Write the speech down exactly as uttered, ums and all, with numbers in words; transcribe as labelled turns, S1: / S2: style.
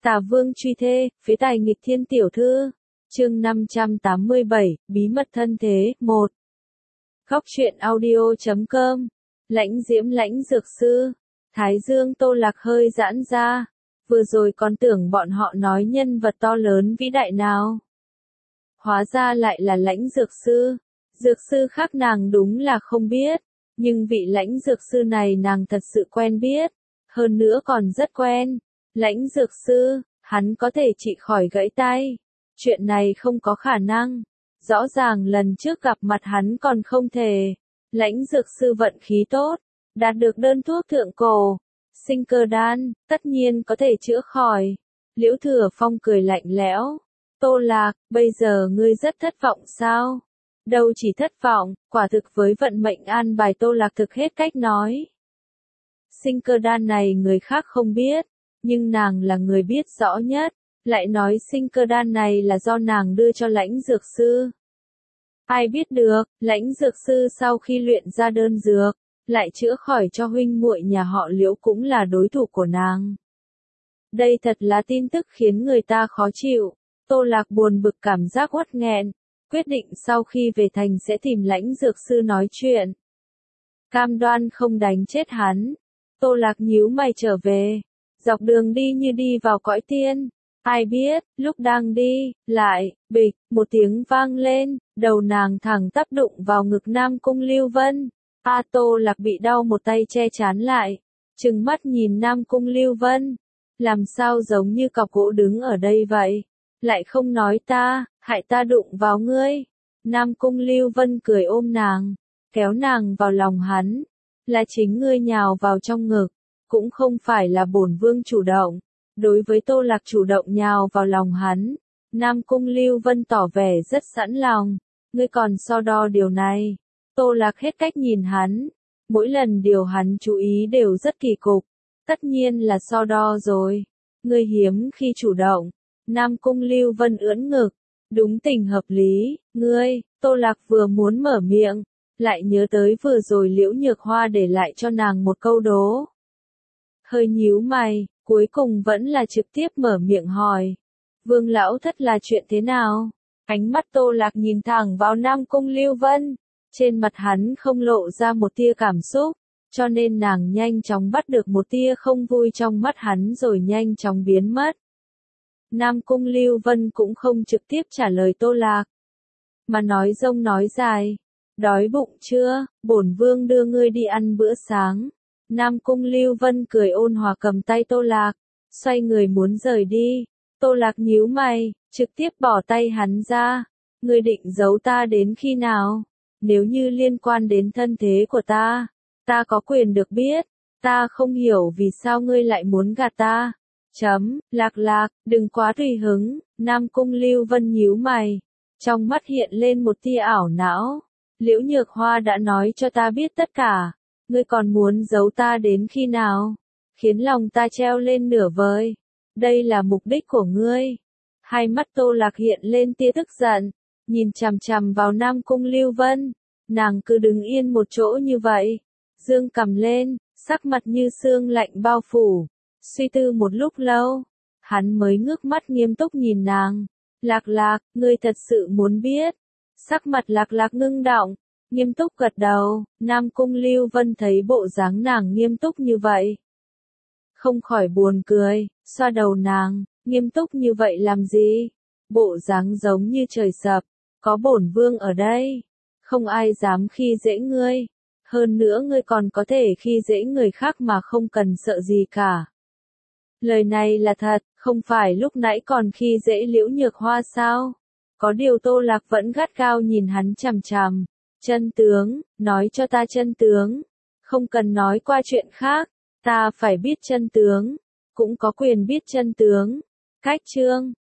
S1: Tả Vương truy thê, phế tài nghịch thiên tiểu thư. Chương năm trăm tám mươi bảy, bí mật thân thế, một. Góc truyện audio chấm com. Lãnh diễm lãnh dược sư. Thái dương Tô Lạc hơi giãn ra. Vừa rồi còn tưởng bọn họ nói nhân vật to lớn vĩ đại nào. Hóa ra lại là lãnh dược sư. Dược sư khác nàng đúng là không biết. Nhưng vị lãnh dược sư này nàng thật sự quen biết. Hơn nữa còn rất quen. Lãnh dược sư, hắn có thể trị khỏi gãy tay. Chuyện này không có khả năng. Rõ ràng lần trước gặp mặt hắn còn không thể. Lãnh dược sư vận khí tốt. Đạt được đơn thuốc thượng cổ. Sinh cơ đan, tất nhiên có thể chữa khỏi. Liễu Thừa Phong cười lạnh lẽo. Tô Lạc, bây giờ ngươi rất thất vọng sao? Đâu chỉ thất vọng, quả thực với vận mệnh an bài Tô Lạc thực hết cách nói. Sinh cơ đan này người khác không biết. Nhưng nàng là người biết rõ nhất, lại nói sinh cơ đan này là do nàng đưa cho lãnh dược sư. Ai biết được, lãnh dược sư sau khi luyện ra đơn dược, lại chữa khỏi cho huynh muội nhà họ Liễu cũng là đối thủ của nàng. Đây thật là tin tức khiến người ta khó chịu. Tô Lạc buồn bực cảm giác uất nghẹn, quyết định sau khi về thành sẽ tìm lãnh dược sư nói chuyện. Cam đoan không đánh chết hắn. Tô Lạc nhíu mày trở về. Dọc đường đi như đi vào cõi tiên. Ai biết, lúc đang đi, lại, bịch, một tiếng vang lên, đầu nàng thẳng tắp đụng vào ngực Nam Cung Lưu Vân. A Tô Lạc bị đau một tay che chắn lại, trừng mắt nhìn Nam Cung Lưu Vân. Làm sao giống như cọc gỗ đứng ở đây vậy? Lại không nói ta, hại ta đụng vào ngươi. Nam Cung Lưu Vân cười ôm nàng, kéo nàng vào lòng hắn. Là chính ngươi nhào vào trong ngực. Cũng không phải là bổn vương chủ động. Đối với Tô Lạc chủ động nhào vào lòng hắn, Nam Cung Lưu Vân tỏ vẻ rất sẵn lòng. Ngươi còn so đo điều này. Tô Lạc hết cách nhìn hắn. Mỗi lần điều hắn chú ý đều rất kỳ cục. Tất nhiên là so đo rồi. Ngươi hiếm khi chủ động. Nam Cung Lưu Vân ưỡn ngực. Đúng tình hợp lý. Ngươi, Tô Lạc vừa muốn mở miệng, lại nhớ tới vừa rồi Liễu Nhược Hoa để lại cho nàng một câu đố. Hơi nhíu mày, cuối cùng vẫn là trực tiếp mở miệng hỏi. Vương lão thất là chuyện thế nào? Ánh mắt Tô Lạc nhìn thẳng vào Nam Cung Lưu Vân. Trên mặt hắn không lộ ra một tia cảm xúc, cho nên nàng nhanh chóng bắt được một tia không vui trong mắt hắn rồi nhanh chóng biến mất. Nam Cung Lưu Vân cũng không trực tiếp trả lời Tô Lạc, mà nói rông nói dài. Đói bụng chưa? Bổn vương đưa ngươi đi ăn bữa sáng. Nam Cung Lưu Vân cười ôn hòa cầm tay Tô Lạc, xoay người muốn rời đi. Tô Lạc nhíu mày, trực tiếp bỏ tay hắn ra. Ngươi định giấu ta đến khi nào? Nếu như liên quan đến thân thế của ta, ta có quyền được biết. Ta không hiểu vì sao ngươi lại muốn gạt ta. Chấm, Lạc Lạc, đừng quá tùy hứng. Nam Cung Lưu Vân nhíu mày, trong mắt hiện lên một tia ảo não. Liễu Nhược Hoa đã nói cho ta biết tất cả. Ngươi còn muốn giấu ta đến khi nào? Khiến lòng ta treo lên nửa vời. Đây là mục đích của ngươi. Hai mắt Tô Lạc hiện lên tia tức giận, nhìn chằm chằm vào Nam Cung Lưu Vân. Nàng cứ đứng yên một chỗ như vậy, dương cằm lên, sắc mặt như sương lạnh bao phủ. Suy tư một lúc lâu, hắn mới ngước mắt nghiêm túc nhìn nàng. Lạc Lạc, ngươi thật sự muốn biết? Sắc mặt Lạc Lạc ngưng đọng, nghiêm túc gật đầu. Nam Cung Lưu Vân thấy bộ dáng nàng nghiêm túc như vậy, không khỏi buồn cười, xoa đầu nàng. Nghiêm túc như vậy làm gì? Bộ dáng giống như trời sập. Có bổn vương ở đây, không ai dám khi dễ ngươi. Hơn nữa ngươi còn có thể khi dễ người khác mà không cần sợ gì cả. Lời này là thật, không phải lúc nãy còn khi dễ Liễu Nhược Hoa sao? Có điều Tô Lạc vẫn gắt gao nhìn hắn chằm chằm. Chân tướng, nói cho ta chân tướng. Không cần nói qua chuyện khác, ta phải biết chân tướng. Cũng có quyền biết chân tướng. Cách chương.